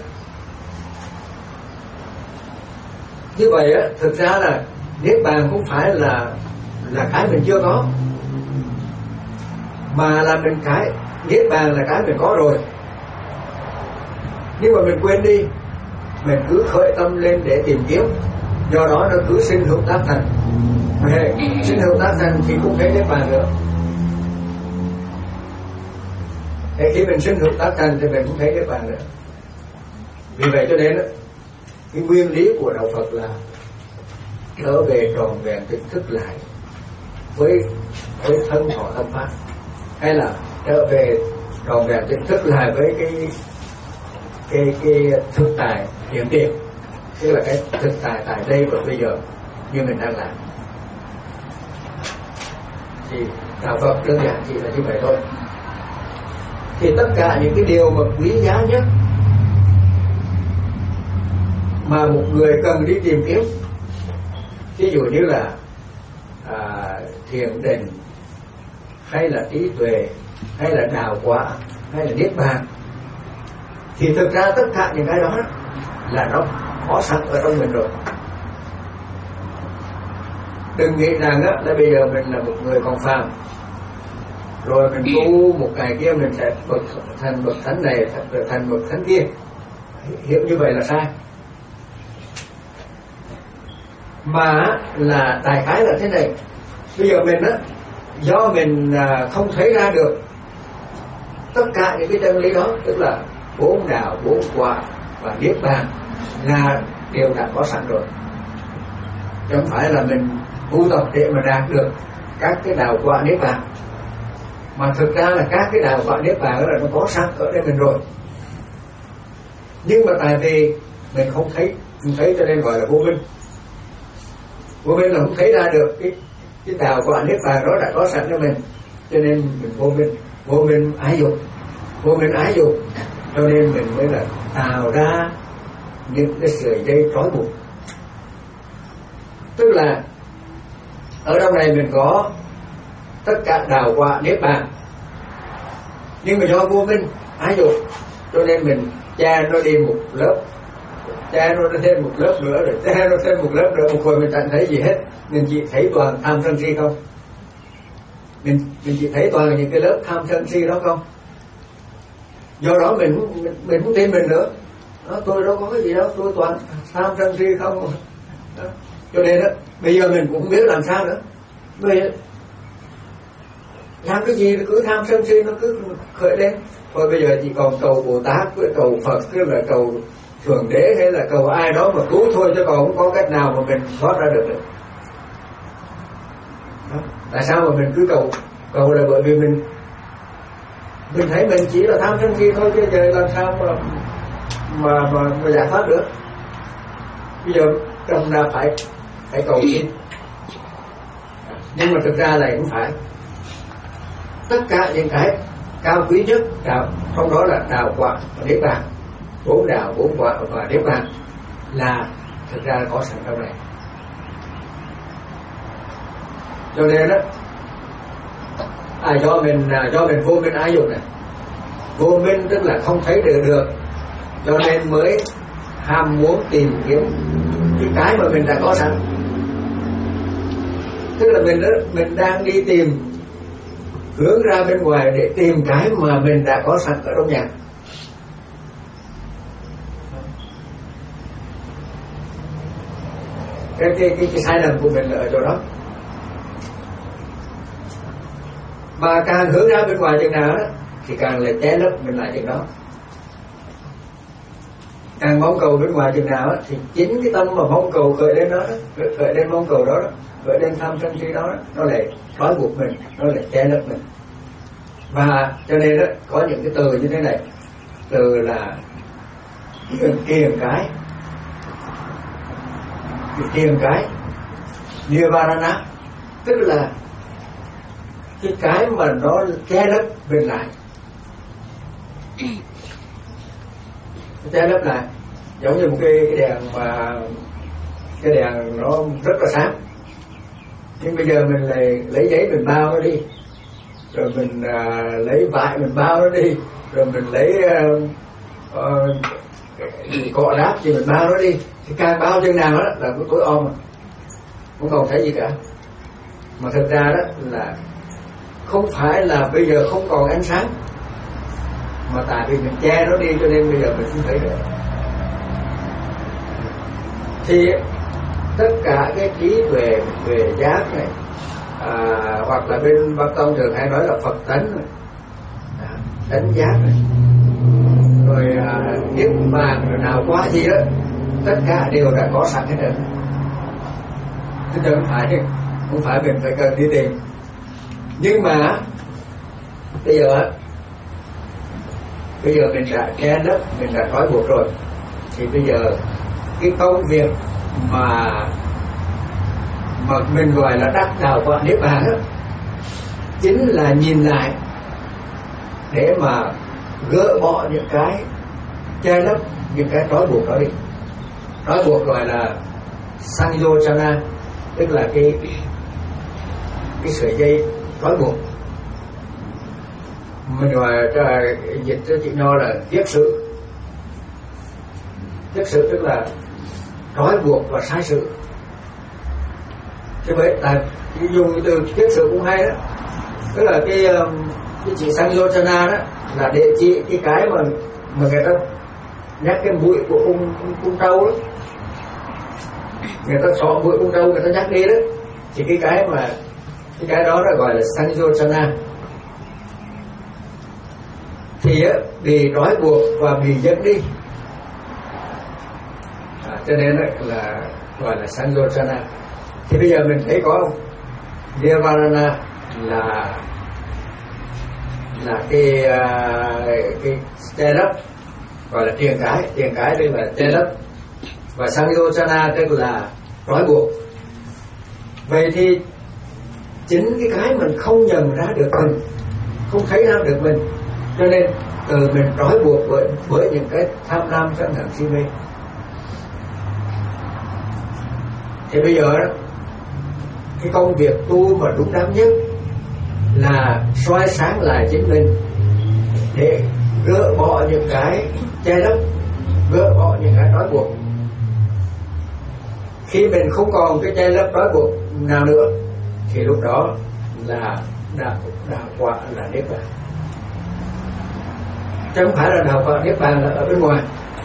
Như vậy á, thực ra là niết bàn cũng phải là là cái mình chưa có, mà là mình cái niết bàn là cái mình có rồi, nhưng mà mình quên đi, mình cứ khởi tâm lên để tìm kiếm, do đó nó cứ sinh hữu tác thành. Sinh hữu tác thành thì cũng thấy niết bàn nữa. Thế khi mình sinh hữu tác thành thì mình cũng thấy niết bàn nữa. Vì vậy cho nên cái nguyên lý của đạo Phật là trở về tròn vẹn tỉnh thức lại với với thân thọ tâm pháp, hay là trở về tròn vẹn tỉnh thức lại với cái cái cái thực tại hiện tiền, tức là cái thực tại tại đây và bây giờ như mình đang làm. Thì đạo Phật đơn giản chỉ là như vậy thôi. Thì tất cả những cái điều mà quý giá nhất mà một người cần đi tìm kiếm, ví dụ như là à, thiền định, hay là trí tuệ, hay là đạo quả, hay là niết bàn, thì thực ra tất cả những cái đó là nó có sẵn ở trong mình rồi. Đừng nghĩ rằng á, là bây giờ mình là một người còn phàm, rồi mình tu một ngày kia mình sẽ bậc thành bậc thánh này, thành bậc thánh kia. Hiểu như vậy là sai. Mà là đại khái là thế này. Bây giờ mình á, do mình không thấy ra được tất cả những cái chân lý đó, tức là bốn đạo, bốn quả và niết bàn là đều đã có sẵn rồi, chứ không phải là mình tu tập để mà đạt được các cái đạo quả niết bàn, mà thực ra là các cái đạo quả niết bàn đó là nó có sẵn ở đây mình rồi. Nhưng mà tại vì mình không thấy, không thấy cho nên gọi là vô minh. Vô minh là không thấy ra được cái cái đạo quả niết bàn đó đã có sẵn cho mình, cho nên mình vô minh, vô minh ái dục, vô minh ái dục, cho nên mình mới là tạo ra những cái sợi dây trói buộc. Tức là ở trong này mình có tất cả đạo quả niết bàn, nhưng mà do vô minh ái dục cho nên mình cha nó đi một lớp, cha nó thêm một lớp nữa, rồi cha nó thêm một lớp nữa, một hồi mình chẳng thấy gì hết. Mình chỉ thấy toàn tham sân si không? Mình mình chỉ thấy toàn những cái lớp tham sân si đó không? Do đó mình mình, mình không tin mình nữa. Đó, tôi đâu có cái gì đâu, tôi toàn tham sân si không. Đó. Cho nên đó, bây giờ mình cũng không biết làm sao nữa. Bây giờ làm cái gì cứ tham sân si nó cứ khởi lên. Rồi bây giờ chỉ còn cầu Bồ Tát với cầu Phật, tức là cầu Thượng Đế hay là cầu ai đó mà cứu thôi, chứ còn không có cách nào mà mình thoát ra được nữa. Đó. Tại sao mà mình cứ cầu? Cầu là bởi vì mình mình thấy mình chỉ là tham sân si thôi, chứ giờ làm sao mà mà mà, mà giải thoát được. Bây giờ trong ra phải phải cầu xin, nhưng mà thực ra là cũng phải tất cả những cái cao quý nhất đạo, trong đó là đạo quả và niết bàn, bốn đạo bốn quả và niết bàn là thực ra có sẵn trong này. Cho nên đó, à, do mình do mình vô minh ái dục này, vô minh tức là không thấy được được, cho nên mới ham muốn tìm kiếm cái cái mà mình đã có sẵn. Tức là mình đó, mình đang đi tìm, hướng ra bên ngoài để tìm cái mà mình đã có sẵn ở trong nhà. Cái cái cái, cái sai lầm của mình là ở chỗ đó. Mà càng hướng ra bên ngoài chừng nào đó thì càng là che lấp mình lại chừng đó. Càng mong cầu bên ngoài chừng nào đó, thì chính cái tâm mà mong cầu khởi lên đó, đó khởi lên mong cầu đó, đó khởi lên tham sân si đó, đó nó lại trói buộc mình, nó lại che lấp mình. Và cho nên đó có những cái từ như thế này, từ là kiềm cái, kiềm cái Nirvana, tức là cái cái mà nó che lấp mình lại, che lấp lại, giống như một cái, cái đèn mà cái đèn nó rất là sáng, nhưng bây giờ mình lại lấy giấy mình bao nó đi, rồi mình à, lấy vải mình bao nó đi, rồi mình lấy uh, uh, cọ đáp thì mình bao nó đi, thì càng bao chừng nào đó là cái tối om, không còn thấy gì cả. Mà thực ra đó là không phải là bây giờ không còn ánh sáng, mà tại vì mình che nó đi cho nên bây giờ mình không thấy được. Thì tất cả cái trí về về giác này, à, hoặc là bên Bắc Tông thường hay nói là Phật tánh này, à, tánh giác này, rồi niết bàn rồi nào quá gì đó, tất cả đều đã có sẵn hết rồi. Chứ không phải không phải mình phải cần đi tìm. Nhưng mà bây giờ bây giờ mình đã che lấp, mình đã trói buộc rồi, thì bây giờ cái công việc mà mà mình gọi là đắc đạo quả niết bàn đó, chính là nhìn lại để mà gỡ bỏ những cái che lấp, những cái trói buộc đó đi. Trói buộc gọi là Sanyochana, tức là cái cái sợi dây trói buộc. Mình gọi dịch cho chị Nho là kiết sự. Kiết sự tức là trói buộc và sai sự. Thế vậy tại dùng cái từ kiết sự cũng hay đó, tức là cái cái chị Sanyochana đó là để trị cái cái mà mà người ta nhắc cái mũi của cung cung trâu đó, người ta xỏ mũi cung trâu người ta nhắc đi đó, thì cái cái mà cái cái đó là gọi là Sanyochana. Thì á, bị trói buộc và bị dẫn đi, à, cho nên á, là gọi là Sanyochana. Thì bây giờ mình thấy có không? Nirvana là là cái uh, cái che lấp, gọi là triền cái, triền cái tức là che lấp, và Sanyochana tức là trói buộc. Vậy thì chính cái cái mình không nhận ra được mình, không thấy ra được mình, cho nên từ mình trói buộc bởi, bởi những cái tham lam sân hận si mê. Thì bây giờ đó, cái công việc tu mà đúng đắn nhất là soi sáng lại chính mình để gỡ bỏ những cái che lấp, gỡ bỏ những cái trói buộc. Khi mình không còn cái che lấp trói buộc nào nữa thì lúc đó là đạo đạo quả là niết bàn, chứ không phải là đạo quả niết bàn là ở bên ngoài.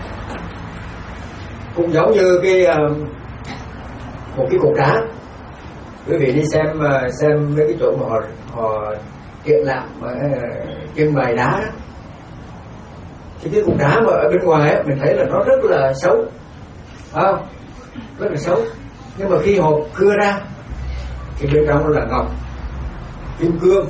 Cũng giống như cái một cái cục đá, quý vị đi xem xem mấy cái chỗ mà họ họ triển lãm trưng bày đá đó, thì cái cục đá mà ở bên ngoài á, mình thấy là nó rất là xấu, phải không? Rất là xấu, nhưng mà khi họ cưa ra thì bên trong nó là ngọc, kim cương,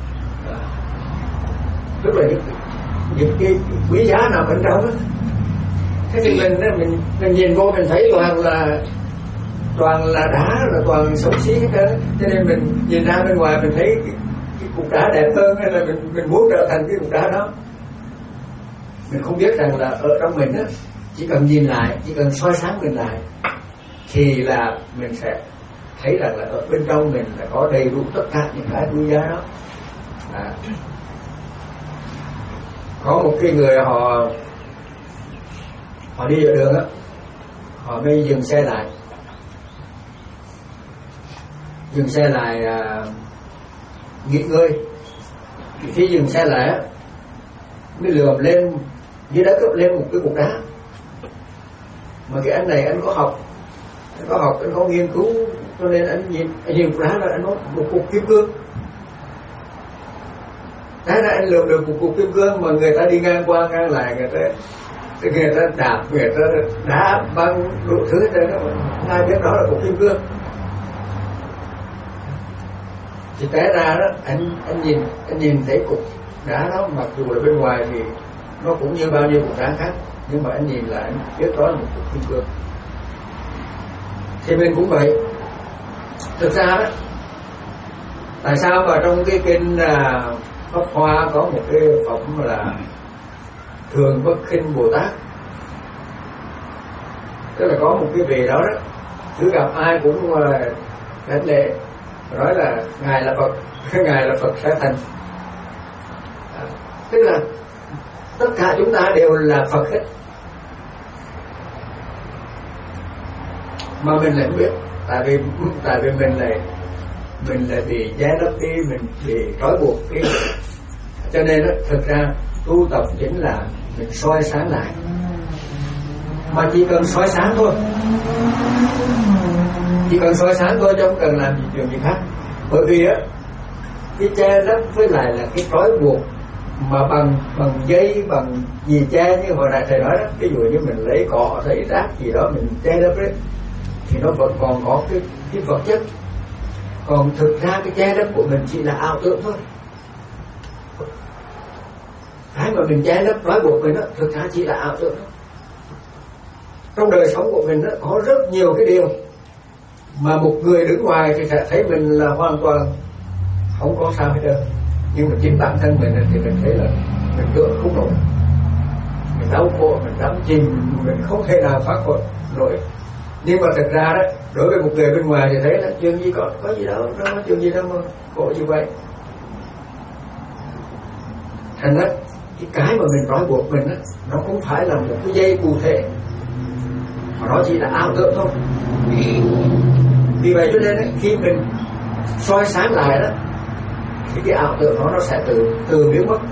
rất là những, những cái quý giá nào bên trong đó. Thế thì mình mình mình nhìn vô mình thấy toàn là toàn là đá, là toàn xấu xí hết trơn, cho nên mình nhìn ra bên ngoài mình thấy cái, cái cục đá đẹp hơn, hay là mình mình muốn trở thành cái cục đá đó. Mình không biết rằng là ở trong mình á, chỉ cần nhìn lại, chỉ cần soi sáng mình lại thì là mình sẽ thấy rằng là ở bên trong mình là có đầy đủ tất cả những cái quý giá đó. À. Có một cái người họ họ đi ở đường á, họ mới dừng xe lại, dừng xe lại à, nghỉ ngơi. Thì khi dừng xe lại á, mới lườm lên dưới đất lên một cái cục đá. Mà cái anh này anh có học, anh có học, anh có nghiên cứu, cho nên anh nhìn, anh nhìn cục đá là anh có một cục kim cương. Thế ra anh lượm được một cục kim cương mà người ta đi ngang qua ngang lại, người ta người ta đạp, người ta đá băng đủ thứ hết trơn đó, ai biết đó là cục kim cương. Thì té ra đó, anh anh nhìn anh nhìn thấy cục đá đó, mặc dù là bên ngoài thì nó cũng như bao nhiêu cục đá khác, nhưng mà anh nhìn lại anh biết đó là một cục kim cương. Thì mình cũng vậy. Thực ra đó, tại sao mà trong cái kinh là Pháp Hoa có một cái phẩm là Thường Bất Khinh Bồ Tát, tức là có một cái vị đó đó, cứ gặp ai cũng đánh lễ, nói là ngài là Phật, ngài là Phật sẽ thành. À, tức là tất cả chúng ta đều là Phật hết, mà mình lại không biết, tại vì tại vì mình lại mình lại bị che lấp đi, mình bị trói buộc cái, cho nên đó, thực ra tu tập chính là mình soi sáng lại, mà chỉ cần soi sáng thôi, chỉ cần soi sáng thôi chứ không cần làm gì chuyện gì khác. Bởi vì á, cái che lấp với lại là cái trói buộc mà bằng bằng dây, bằng gì che, như hồi nãy thầy nói đó, ví dụ như mình lấy cọ lấy rác gì đó mình che lấp đấy, thì nó vẫn còn có cái cái vật chất. Còn thực ra cái che lấp của mình chỉ là ảo tưởng thôi. Cái mà mình che lấp trói buộc mình đó, thực ra chỉ là ảo tưởng thôi. Trong đời sống của mình đó, có rất nhiều cái điều mà một người đứng ngoài thì sẽ thấy mình là hoàn toàn không có sao hết trơn, nhưng mà chính bản thân mình thì mình thấy là mình cưỡng không nổi, mình đau khổ, mình đắm chìm, mình không thể nào thoát khỏi nổi. Nhưng mà thực ra đó, đối với một người bên ngoài thì thấy là chuyện gì có có gì đâu, nó có chuyện gì đâu mà khổ như vậy. Thành ra cái cái mà mình trói buộc mình đó, nó không phải là một cái dây cụ thể, mà nó chỉ là ảo tưởng thôi. Vì vậy cho nên ấy, khi mình soi sáng lại đó, thì cái ảo tưởng nó nó sẽ từ từ biến mất.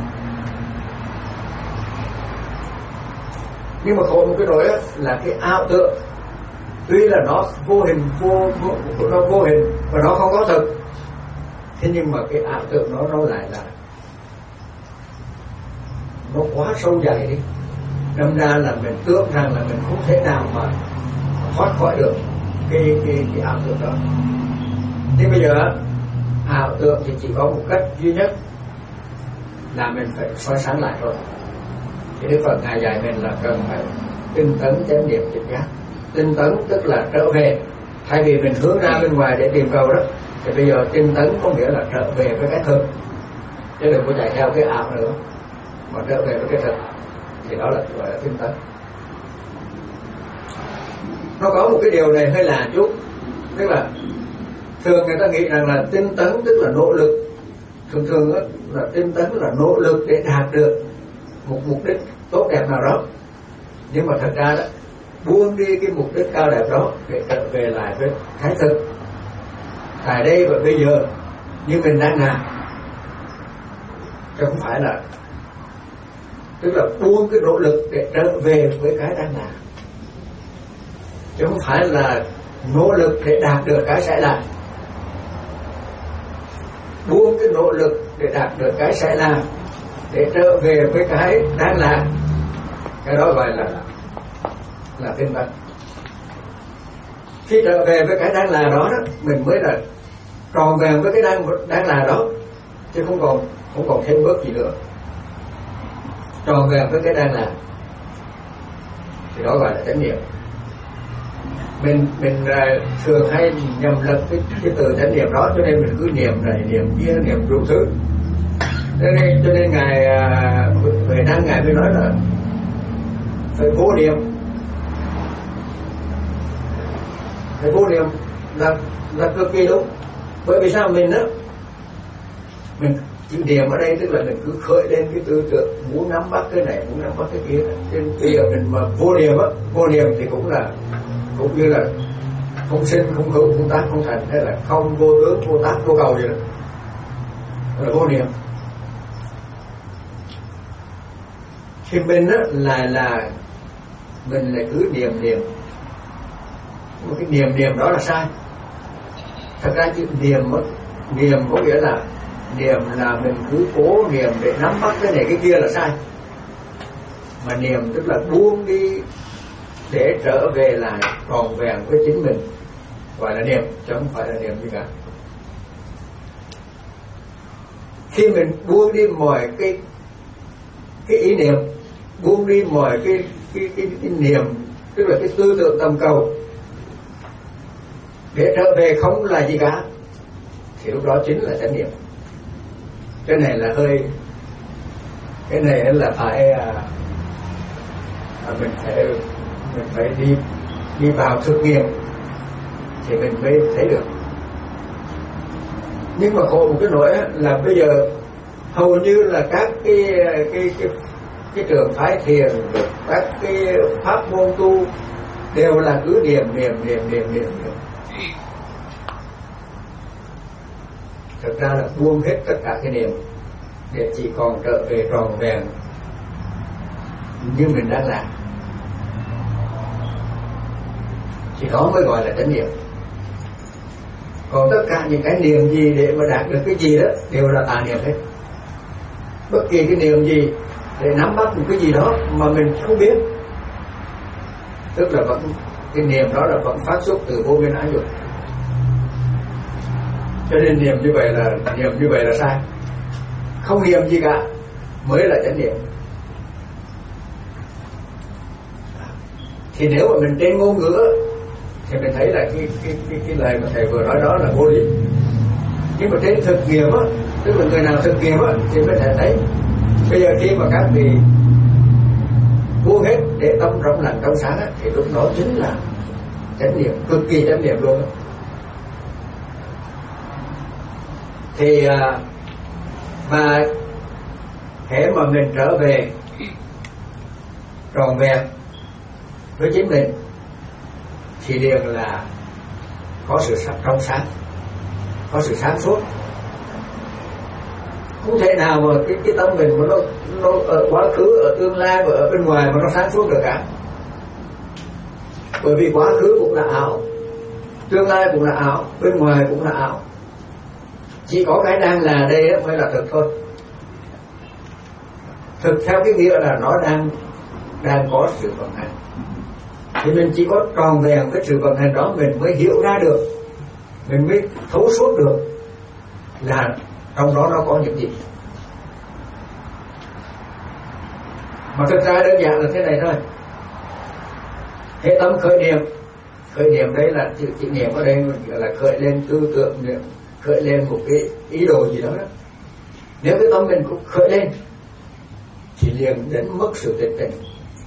Nhưng mà khổ một cái nỗi là cái ảo tưởng tuy là nó vô hình, vô, vô nó vô hình và nó không có thực, thế nhưng mà cái ảo tưởng nó nó lại là nó quá sâu dày đi, đâm ra là mình tưởng rằng là mình không thể nào mà thoát khỏi được cái cái cái ảo tưởng đó. Thế bây giờ ảo tưởng thì chỉ có một cách duy nhất là mình phải soi sáng lại thôi. Thì Đức Phật ngài dạy mình là cần phải tinh tấn chánh niệm tỉnh giác. Tinh tấn tức là trở về, thay vì mình hướng ra bên ngoài để tìm cầu đó, Thì bây giờ tinh tấn có nghĩa là trở về với cái thực, chứ đừng có chạy theo cái ảo nữa, mà trở về với cái thực, thì đó là gọi là tinh tấn. Nó có một cái điều này hơi lạ chút, tức là thường người ta nghĩ rằng là tinh tấn tức là nỗ lực, thường thường đó, là tinh tấn là nỗ lực để đạt được một mục đích tốt đẹp nào đó, nhưng mà thật ra đó, buông đi cái mục đích cao đẹp đó để trở về lại với thái thực tại đây và bây giờ như mình đang làm, chứ không phải là, tức là buông cái nỗ lực để trở về với cái đang làm, chứ không phải là nỗ lực để đạt được cái sẽ làm. Buông cái nỗ lực để đạt được cái sẽ làm để trở về với cái đang làm, cái đó gọi là là tinh tấn. Khi trở về với cái đang làm đó, đó mình mới là tròn vẹn với cái đang đang làm đó, chứ không còn không còn thêm bớt gì nữa. Tròn vẹn với cái đang làm thì đó gọi là chánh niệm. Mình mình uh, thường hay nhầm lẫn cái, cái từ chánh niệm đó, cho nên mình cứ niệm này niệm kia niệm đủ thứ. Cho nên cho nên ngài uh, về năng ngài mới nói là phải vô niệm. Phải vô niệm là là cực kỳ đúng. Bởi vì sao mình đó, mình chữ niệm ở đây tức là mình cứ khởi lên cái tư tưởng muốn nắm bắt cái này muốn nắm bắt cái kia. Nên bây giờ mình mà vô niệm á, vô niệm thì cũng là cũng như là không sinh không hữu không tác không thành, hay là không vô tướng vô tác vô cầu gì đó, là vô niệm. Thì mình á là là mình lại cứ niệm niệm, một cái niệm niệm đó là sai. Thật ra chữ niệm á, niệm có nghĩa là niệm là mình cứ cố niệm để nắm bắt cái này cái kia là sai. Mà niệm tức là buông đi để trở về lại tròn vẹn với chính mình, gọi là niệm, chứ không phải là niệm gì cả. Khi mình buông đi mọi cái cái ý niệm, buông đi mọi cái cái cái, cái niệm, tức là cái tư tưởng tầm cầu, để trở về không là gì cả, thì lúc đó chính là chánh niệm. Cái này là hơi, cái này là phải à, mình phải mình phải đi đi vào thực nghiệm thì mình mới thấy được. Nhưng mà khổ một cái nỗi là bây giờ hầu như là các cái cái cái cái trường phái thiền, các cái pháp môn tu đều là cứ niệm niệm niệm niệm niệm niệm. Thực ra là buông hết tất cả cái niệm để chỉ còn trở về tròn vẹn như mình đang làm, thì đó mới gọi là chánh niệm. Còn tất cả những cái niệm gì để mà đạt được cái gì đó đều là tà niệm hết. Bất kỳ cái niệm gì để nắm bắt một cái gì đó mà mình không biết, tức là vẫn cái niệm đó là vẫn phát xuất từ vô biên ái dục. Cho nên niệm như vậy là niệm như vậy là sai. Không niệm gì cả mới là chánh niệm. Thì nếu mà mình trên ngôn ngữ thì mình thấy là cái cái cái, cái lời mà thầy vừa nói đó là vô lý. Nhưng mà trên thực nghiệm á, tức là người nào thực nghiệm á thì mới thể thấy. Bây giờ khi mà các vị buông hết để tâm rộng lặng trong sáng á, thì lúc đó chính là chánh niệm, cực kỳ chánh niệm luôn á. Thì và hễ mà mình trở về tròn vẹn với chính mình thì liền là có sự trong sáng, có sự sáng suốt. Không thể nào mà cái, cái tâm mình mà nó, nó ở quá khứ, ở tương lai và ở bên ngoài mà nó sáng suốt được cả. Bởi vì quá khứ cũng là ảo, tương lai cũng là ảo, bên ngoài cũng là ảo. Chỉ có cái đang là đây mới là thực thôi. Thực theo cái nghĩa là nó đang đang có sự vận hành. Thì mình chỉ có tròn vẹn với sự vận hành đó mình mới hiểu ra được, mình mới thấu suốt được là trong đó nó có những gì. Mà thực ra đơn giản là thế này thôi. Hệ tâm khởi niệm, khởi niệm đây là chữ, chữ niệm ở đây là khởi lên tư tưởng niệm, khởi lên một cái ý đồ gì đó, đó. Nếu cái tâm mình cũng khởi lên thì liền đến mất sự tịch tỉnh.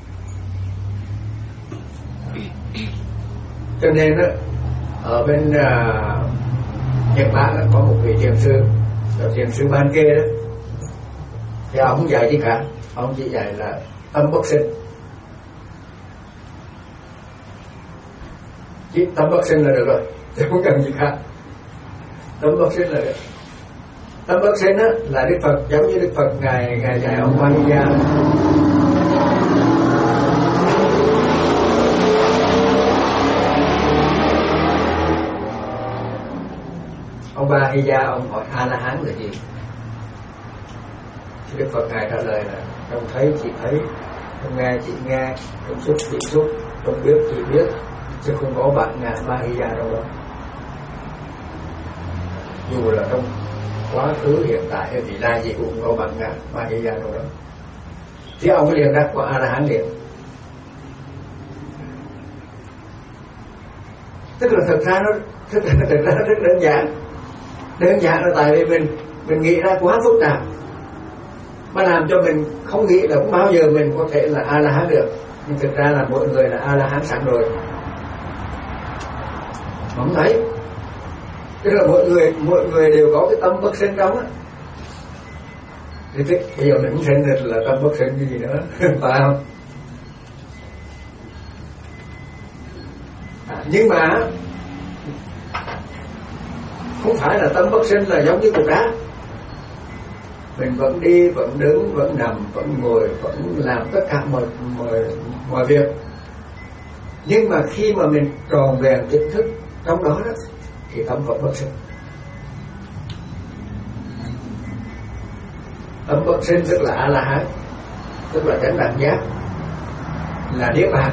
Cho nên đó, ở bên uh, Nhật Bản đó, có một vị thiền sư, thiền sư Ban Kê đó, thì ông không dạy gì cả, ông chỉ dạy là tâm bất sinh. Chỉ tâm bất sinh là được rồi, chứ không cần gì khác. Tâm bất sinh là được. Tâm bất sinh đó là Đức Phật, giống như Đức Phật ngài ngài dạy ông Mahiya. Ông Mahiya ông hỏi A La Hán là gì? Thì Đức Phật ngài trả lời là trong thấy chỉ thấy, trong nghe chỉ nghe, trong xúc chỉ xúc, trong biết chỉ biết, chứ không có bạn ngàn Mahiya đâu đó. Dù là trong quá khứ, hiện tại hay vị lai gì cũng có bạn ngàn Mahiya đâu đó. Thì ông liền đắc của A La Hán liền. Tức là thật ra nó thật ra, thật ra rất đơn giản. Đơn giản là tại vì mình mình nghĩ ra quá phức tạp, mà làm cho mình không nghĩ là không bao giờ mình có thể là A La Hán được. Nhưng thực ra là mỗi người là A La Hán sẵn rồi, không thấy. Tức là mỗi người mỗi người đều có cái tâm bất sinh trong á. Thì tức, bây giờ mình cũng sinh được là tâm bất sinh gì nữa, phải không? À, nhưng mà không phải là tâm bất sinh là giống như cục đá. Mình vẫn đi, vẫn đứng, vẫn nằm, vẫn ngồi, vẫn làm tất cả mọi mọi mọi việc. Nhưng mà khi mà mình tròn vẹn tỉnh thức trong đó đó, thì tâm vẫn bất sinh. Tâm bất sinh tức là A La Hán, tức là chánh đẳng giác, là niết bàn.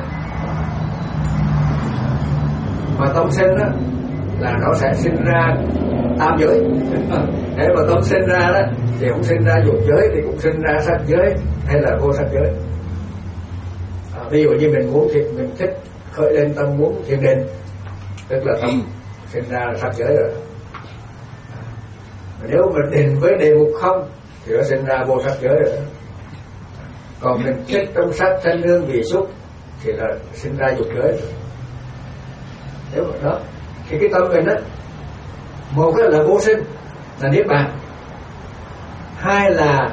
Mà tâm sinh đó là nó sẽ sinh ra tam giới. Nếu mà tâm sinh ra đó thì cũng sinh ra dục giới, thì cũng sinh ra sắc giới hay là vô sắc giới. À, ví dụ như mình muốn thì mình thích khởi lên tâm muốn thiền định, tức là tâm sinh ra là sắc giới rồi. À, nếu mà định với đề mục không thì nó sinh ra vô sắc giới rồi. Còn mình thích trong sắc thanh hương vị xúc thì là sinh ra dục giới rồi. Nếu mà đó thì cái tâm mình á, một là vô sinh là niết bàn, hai là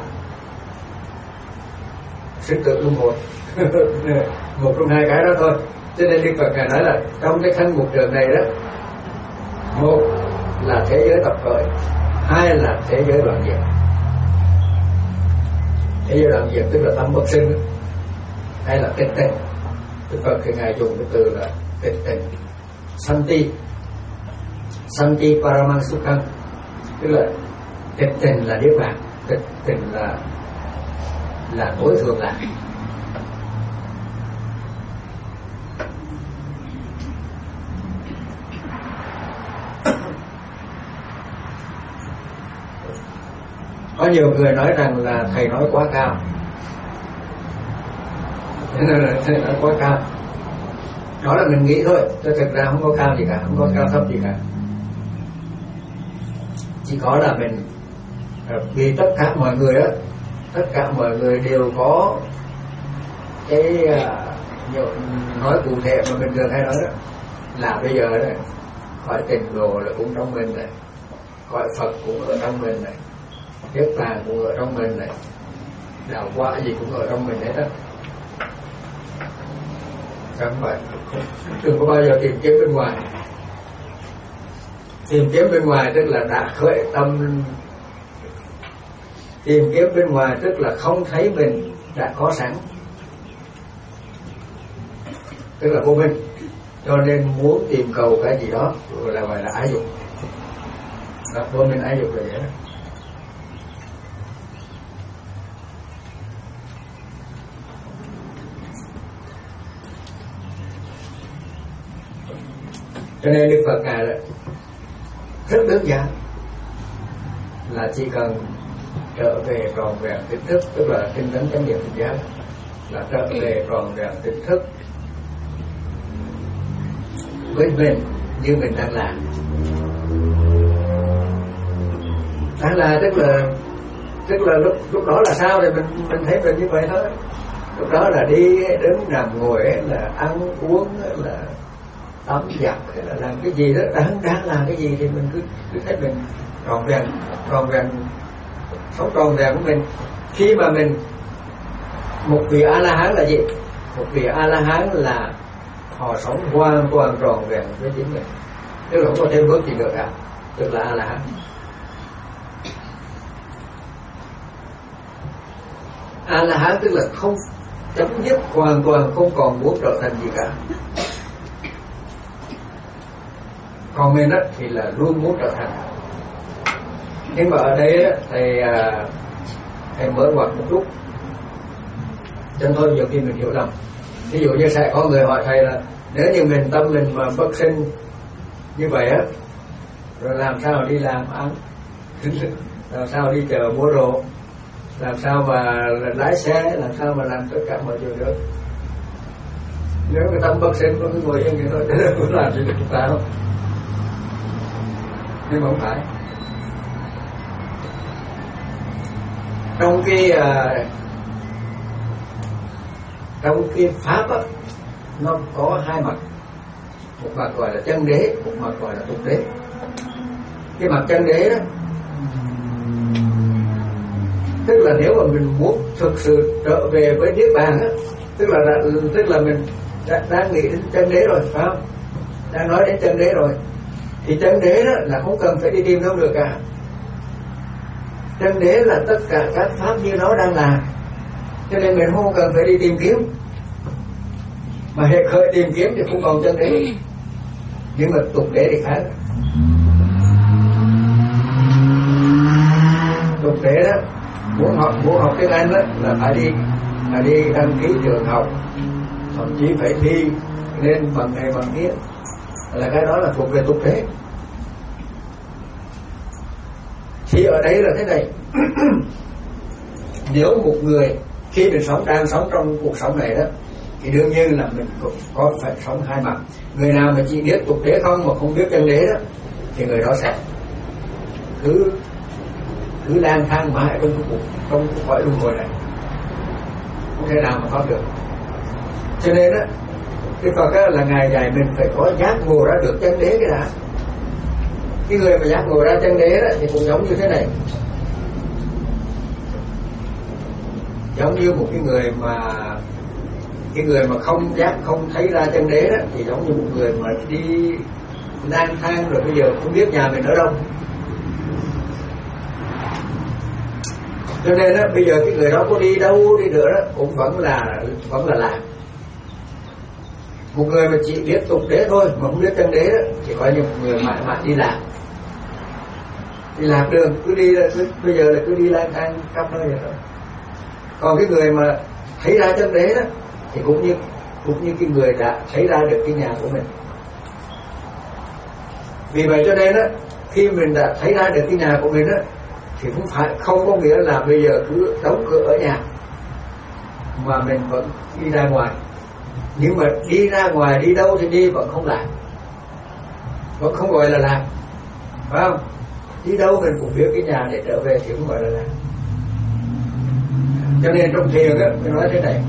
sinh tử luân hồi. Một trong hai cái đó thôi. Cho nên Đức Phật ngài nói là trong cái thân một trường này đó, một là thế giới tập khởi, hai là thế giới đoạn diệt. Thế giới đoạn diệt tức là tâm bất sinh, hay là tịch tỉnh. Đức Phật thì ngài dùng cái từ là tịch tỉnh, Santi, Santi Paramang Sukham, tức là tịch tỉnh là niết bàn, tịch tỉnh là là tối thượng lạc. Có nhiều người nói rằng là thầy nói quá cao, thầy nói quá cao. Đó là mình nghĩ thôi, chứ thực ra không có cao gì cả, không có cao thấp gì cả. Chỉ có là mình, vì tất cả mọi người á, tất cả mọi người đều có cái uh, nói cụ thể mà mình thường hay nói đó, là bây giờ này khỏi Tịnh Độ là cũng trong mình này, khỏi Phật cũng ở trong mình này, Niết Bàn cũng ở trong mình này, đạo quả gì cũng ở trong mình hết á. Các bạn đừng có bao giờ tìm kiếm bên ngoài. Tìm kiếm bên ngoài tức là đã khởi tâm. Tìm kiếm bên ngoài tức là không thấy mình đã có sẵn, tức là vô minh. Cho nên muốn tìm cầu cái gì đó là gọi là ái dục. Đó, vô minh ái dục là vậy đó. Cho nên Đức Phật ngài là rất đơn giản, là chỉ cần trở về tròn vẹn tỉnh thức, tức là tinh tấn chánh niệm tỉnh giác, là trở về tròn vẹn tỉnh thức với mình như mình đang làm. Đang là tức là tức là lúc lúc đó là sao thì mình mình thấy mình như vậy thôi. Lúc đó là đi đứng nằm ngồi hay là ăn uống hay là tắm giặt hay là làm cái gì đó, đang đang làm cái gì thì mình cứ cứ thấy mình tròn vẹn tròn vẹn sống tròn vẹn của mình. Khi mà mình một vị A La Hán là gì? Một vị A La Hán là họ sống hoàn toàn tròn vẹn với chính mình, tức là không có thêm bước gì nữa cả, tức là A La Hán. A La Hán tức là không chấm dứt hoàn toàn, không còn muốn trở thành gì cả. Còn mình đó thì là luôn muốn trở thành. Nhưng mà ở đây đó, thầy thầy mới ngoặt một chút, cho thôi nhiều khi mình hiểu lầm. Ví dụ như sẽ có người hỏi thầy là nếu như mình tâm mình mà bất sinh như vậy á, rồi làm sao đi làm ăn, làm sao đi chợ mua đồ, làm sao mà lái xe, làm sao mà làm tất cả mọi chuyện được. Nếu cái tâm bất sinh có cái ngồi yên thì thôi, thế là cũng làm gì được chúng ta không? Nhưng mà không phải. Trong cái uh, trong cái pháp á, nó có hai mặt, một mặt gọi là chân đế, một mặt gọi là tục đế. Cái mặt chân đế đó, tức là nếu mà mình muốn thực sự trở về với niết bàn á, tức là tức là mình đã, đang nghĩ đến chân đế rồi, phải không? Đang nói đến chân đế rồi, thì chân đế đó là không cần phải đi tìm đâu được cả. Chân đế là tất cả các pháp như nó đang làm, cho nên mình không cần phải đi tìm kiếm. Mà hệ khởi tìm kiếm thì không còn chân đế. Nhưng mà tục đế thì khác. Tục đế đó, muốn học muốn học tiếng Anh đó là phải đi phải đi đăng ký trường học, thậm chí phải thi lên bằng này bằng kia, là cái đó là thuộc về tục đế. Thì ở đây là thế này. Nếu một người khi mình sống đang sống trong cuộc sống này đó, thì đương nhiên là mình cũng có phải sống hai mặt. Người nào mà chỉ biết tục đế không mà không biết chân đế đó, thì người đó sẽ cứ cứ lang thang mãi trong cái cuộc trong cái cõi luân hồi này, không thể nào mà thoát được. Cho nên đó, cái Phật đó là ngày dạy mình phải có giác ngộ ra được chân đế cái đã. Cái người mà giác ngộ ra chân đế đó thì cũng giống như thế này, giống như một cái người mà cái người mà không giác không thấy ra chân đế đó, thì giống như một người mà đi lang thang rồi bây giờ không biết nhà mình ở đâu. Cho nên đó, bây giờ cái người đó có đi đâu đi nữa đó cũng vẫn là vẫn là lạc. Một người mà chỉ biết tục đế thôi mà không biết chân đế đó, chỉ coi như một người mãi mãi đi lạc, đi lạc đường, cứ đi cứ, bây giờ là cứ đi lang thang khắp nơi vậy thôi. Còn cái người mà thấy ra chân đế đó thì cũng như cũng như cái người đã thấy ra được cái nhà của mình. Vì vậy cho nên đó, khi mình đã thấy ra được cái nhà của mình đó, thì cũng phải không có nghĩa là bây giờ cứ đóng cửa ở nhà mà mình vẫn đi ra ngoài. Nhưng mà đi ra ngoài đi đâu thì đi vẫn không làm, vẫn không gọi là làm, phải không? Đi đâu mình cũng biết cái nhà để trở về thì cũng gọi là làm. Cho nên trong thiền á, mình nói thế này: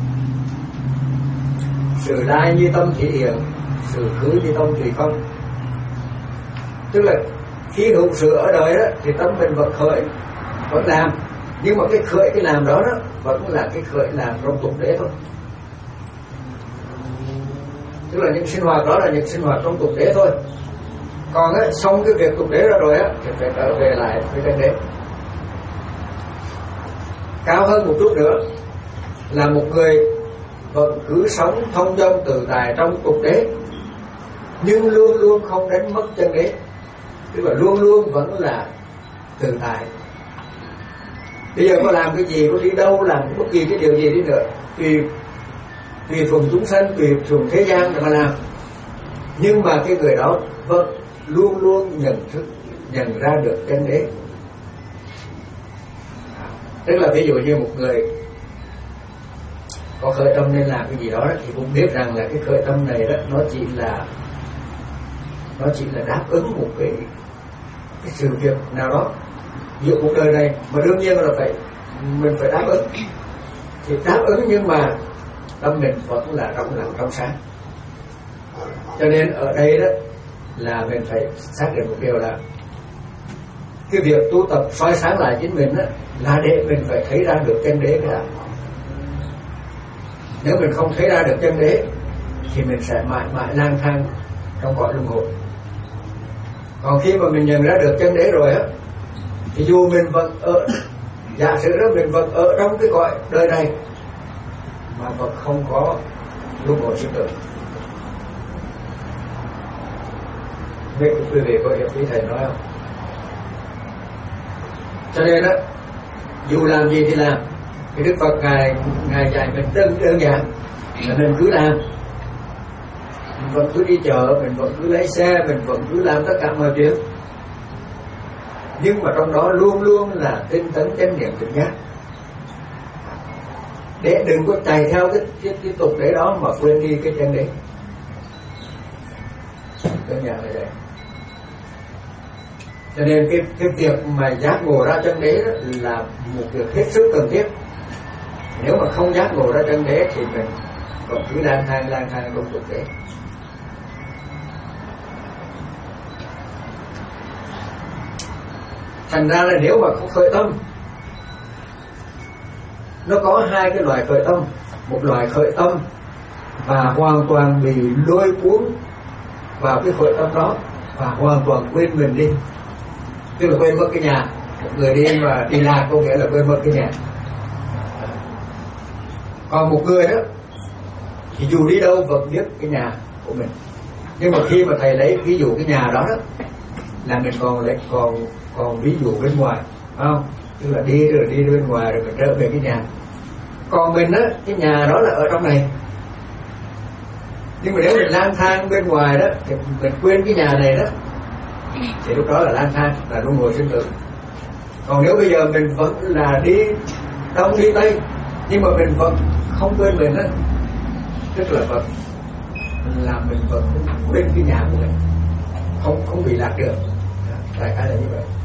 sự lai như tâm thị hiện, sự khứ như tâm tùy không. Tức là khi hữu sự ở đời đó thì tâm mình vẫn khởi, vẫn làm, nhưng mà cái khởi cái làm đó đó vẫn là cái khởi làm trong tục đế thôi. Tức là những sinh hoạt đó là những sinh hoạt trong tục đế thôi. Còn á, xong cái việc tục đế ra rồi á thì phải trở về lại với chân đế. Cao hơn một chút nữa là một người vẫn cứ sống thông dong tự tại trong tục đế, nhưng luôn luôn không đánh mất chân đế, tức là luôn luôn vẫn là tự tại. Bây giờ có làm cái gì, có đi đâu, làm bất kỳ cái điều gì đi nữa, tùy tùy thuận chúng sanh, tùy thuận thế gian để mà làm, nhưng mà cái người đó vẫn luôn luôn nhận thức, nhận ra được chân đế. Tức là ví dụ như một người có khởi tâm nên làm cái gì đó thì cũng biết rằng là cái khởi tâm này đó nó chỉ là nó chỉ là đáp ứng một cái, cái sự việc nào đó, giữa cuộc đời này, mà đương nhiên là phải mình phải đáp ứng. Thì đáp ứng nhưng mà tâm mình vẫn là trong lặng trong sáng. Cho nên ở đây đó là mình phải xác định một điều là cái việc tu tập soi sáng lại chính mình đó, là để mình phải thấy ra được chân đế cái đã. Nếu mình không thấy ra được chân đế thì mình sẽ mãi mãi lang thang trong cõi luân hồi. Còn khi mà mình nhận ra được chân đế rồi á, thì dù mình vẫn ở, giả sử đó mình vẫn ở trong cái cõi đời này mà vẫn không có luân hồi sinh tử. Biết quý vị có hiểu ý thầy nói không? Cho nên đó, dù làm gì thì làm, cái Đức Phật ngài ngài dạy mình đơn đơn giản là mình cứ làm. Mình vẫn cứ đi chợ, mình vẫn cứ lấy xe, mình vẫn cứ làm tất cả mọi chuyện, nhưng mà trong đó luôn luôn là tinh tấn chánh niệm tỉnh giác, để đừng có chạy theo cái cái, cái tục đế đó mà quên đi cái chân đế. Đơn giản là vậy. Cho nên cái cái việc mà giác ngộ ra chân đế đó là một việc hết sức cần thiết. Nếu mà không giác ngộ ra chân đế thì mình còn cứ lang thang lang thang trong tục đế. Thành ra là nếu mà không khởi tâm, nó có hai cái loại khởi tâm. Một loại khởi tâm và hoàn toàn bị lôi cuốn vào cái khởi tâm đó và hoàn toàn quên mình đi, tức là quên mất cái nhà. Một người đi mà đi lạc có nghĩa là quên mất cái nhà. Còn một người đó thì dù đi đâu vẫn biết cái nhà của mình. Nhưng mà khi mà thầy lấy ví dụ cái nhà đó đó, là mình còn lấy còn còn ví dụ bên ngoài, không? Tức là đi rồi đi bên ngoài rồi mình trở về cái nhà. Còn mình á, cái nhà đó là ở trong này. Nhưng mà nếu mình lang thang bên ngoài đó thì mình quên cái nhà này đó, thì lúc đó là lang thang, là luân hồi sinh tử. Còn nếu bây giờ mình vẫn là đi đông đi tây, nhưng mà mình vẫn không quên mình á, tức là vẫn là mình vẫn quên cái nhà của mình, không không bị lạc đường. Đại khái là như vậy.